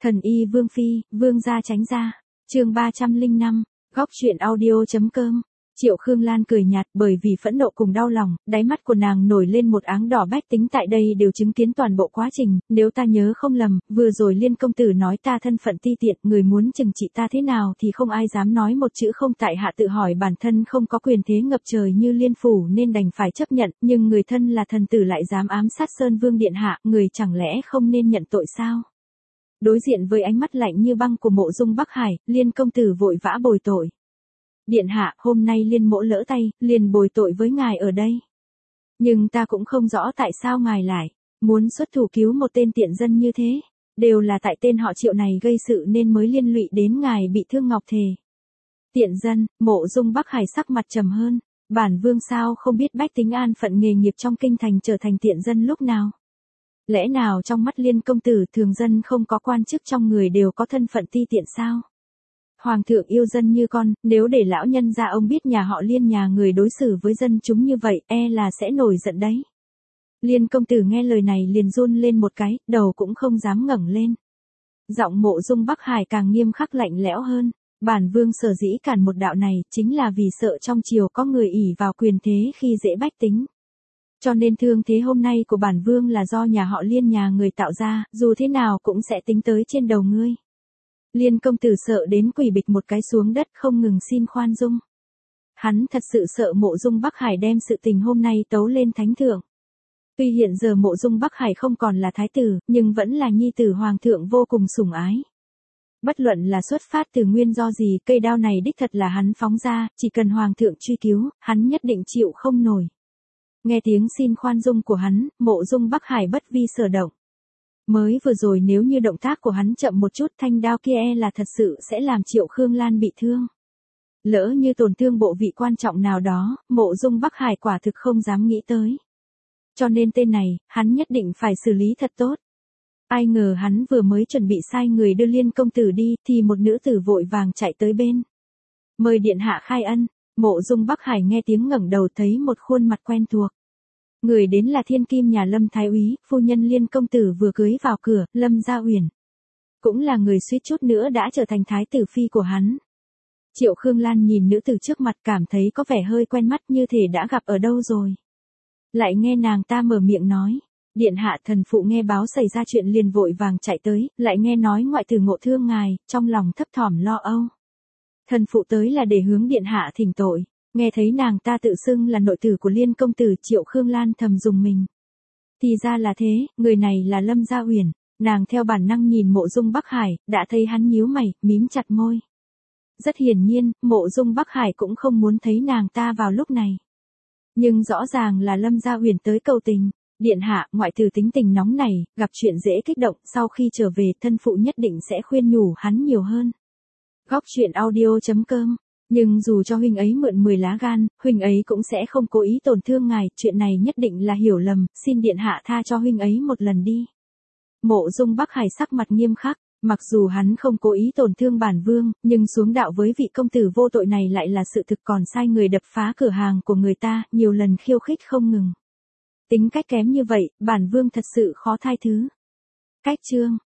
Thần y Vương Phi, Vương gia tránh ra. Chương 305, góc truyện audio.com. Triệu Khương Lan cười nhạt, bởi vì phẫn nộ cùng đau lòng, đáy mắt của nàng nổi lên một áng đỏ. Bách tính tại đây đều chứng kiến toàn bộ quá trình, nếu ta nhớ không lầm, vừa rồi Liên công tử nói ta thân phận ti tiện, người muốn trừng trị ta thế nào thì không ai dám nói một chữ không. Tại hạ tự hỏi bản thân không có quyền thế ngập trời như Liên phủ nên đành phải chấp nhận, nhưng người thân là thần tử lại dám ám sát Sơn Vương điện hạ, người chẳng lẽ không nên nhận tội sao? Đối diện với ánh mắt lạnh như băng của Mộ Dung Bắc Hải, Liên công tử vội vã bồi tội. Điện hạ, hôm nay Liên mỗ lỡ tay, liền bồi tội với ngài ở đây. Nhưng ta cũng không rõ tại sao ngài lại muốn xuất thủ cứu một tên tiện dân như thế. Đều là tại tên họ Triệu này gây sự nên mới liên lụy đến ngài bị thương ngọc thề. Tiện dân, Mộ Dung Bắc Hải sắc mặt trầm hơn. Bản vương sao không biết bách tính an phận nghề nghiệp trong kinh thành trở thành tiện dân lúc nào. Lẽ nào trong mắt Liên công tử thường dân không có quan chức trong người đều có thân phận ti tiện sao? Hoàng thượng yêu dân như con, nếu để lão nhân gia ông biết nhà họ Liên nhà người đối xử với dân chúng như vậy, e là sẽ nổi giận đấy. Liên công tử nghe lời này liền run lên một cái, đầu cũng không dám ngẩng lên. Giọng Mộ Dung Bắc Hải càng nghiêm khắc lạnh lẽo hơn. Bản vương sở dĩ cản một đạo này, chính là vì sợ trong triều có người ỷ vào quyền thế khi dễ bách tính. Cho nên thương thế hôm nay của bản vương là do nhà họ Liên nhà người tạo ra, dù thế nào cũng sẽ tính tới trên đầu ngươi. Liên công tử sợ đến quỳ bịch một cái xuống đất không ngừng xin khoan dung. Hắn thật sự sợ Mộ Dung Bắc Hải đem sự tình hôm nay tấu lên thánh thượng. Tuy hiện giờ Mộ Dung Bắc Hải không còn là thái tử, nhưng vẫn là nhi tử hoàng thượng vô cùng sủng ái. Bất luận là xuất phát từ nguyên do gì, cây đao này đích thật là hắn phóng ra, chỉ cần hoàng thượng truy cứu, hắn nhất định chịu không nổi. Nghe tiếng xin khoan dung của hắn, Mộ Dung Bắc Hải bất vi sở động. Mới vừa rồi nếu như động tác của hắn chậm một chút, thanh đao kia e là thật sự sẽ làm Triệu Khương Lan bị thương. Lỡ như tổn thương bộ vị quan trọng nào đó, Mộ Dung Bắc Hải quả thực không dám nghĩ tới. Cho nên tên này, hắn nhất định phải xử lý thật tốt. Ai ngờ hắn vừa mới chuẩn bị sai người đưa Liên công tử đi, thì một nữ tử vội vàng chạy tới bên. Mời điện hạ khai ân. Mộ Dung Bắc Hải nghe tiếng ngẩng đầu thấy một khuôn mặt quen thuộc. Người đến là thiên kim nhà Lâm Thái Úy, phu nhân Liên công tử vừa cưới vào cửa, Lâm Gia Uyển. Cũng là người suýt chút nữa đã trở thành thái tử phi của hắn. Triệu Khương Lan nhìn nữ tử trước mặt cảm thấy có vẻ hơi quen mắt, như thể đã gặp ở đâu rồi. Lại nghe nàng ta mở miệng nói. Điện hạ, thần phụ nghe báo xảy ra chuyện liền vội vàng chạy tới, lại nghe nói ngoại tử ngộ thương ngài, trong lòng thấp thỏm lo âu. Thần phụ tới là để hướng điện hạ thỉnh tội. Nghe thấy nàng ta tự xưng là nội tử của Liên công tử, Triệu Khương Lan thầm dùng mình. Thì ra là thế, người này là Lâm Gia Uyển. Nàng theo bản năng nhìn Mộ Dung Bắc Hải, đã thấy hắn nhíu mày, mím chặt môi. Rất hiển nhiên, Mộ Dung Bắc Hải cũng không muốn thấy nàng ta vào lúc này. Nhưng rõ ràng là Lâm Gia Uyển tới cầu tình. Điện hạ, ngoại tử tính tình nóng này, gặp chuyện dễ kích động, sau khi trở về thân phụ nhất định sẽ khuyên nhủ hắn nhiều hơn. Góc truyện audio.com. Nhưng dù cho huynh ấy mượn 10 lá gan, huynh ấy cũng sẽ không cố ý tổn thương ngài, chuyện này nhất định là hiểu lầm, xin điện hạ tha cho huynh ấy một lần đi. Mộ Dung Bắc Hải sắc mặt nghiêm khắc, mặc dù hắn không cố ý tổn thương bản vương, nhưng xuống đạo với vị công tử vô tội này lại là sự thực, còn sai người đập phá cửa hàng của người ta, nhiều lần khiêu khích không ngừng. Tính cách kém như vậy, bản vương thật sự khó tha thứ. Cách chương.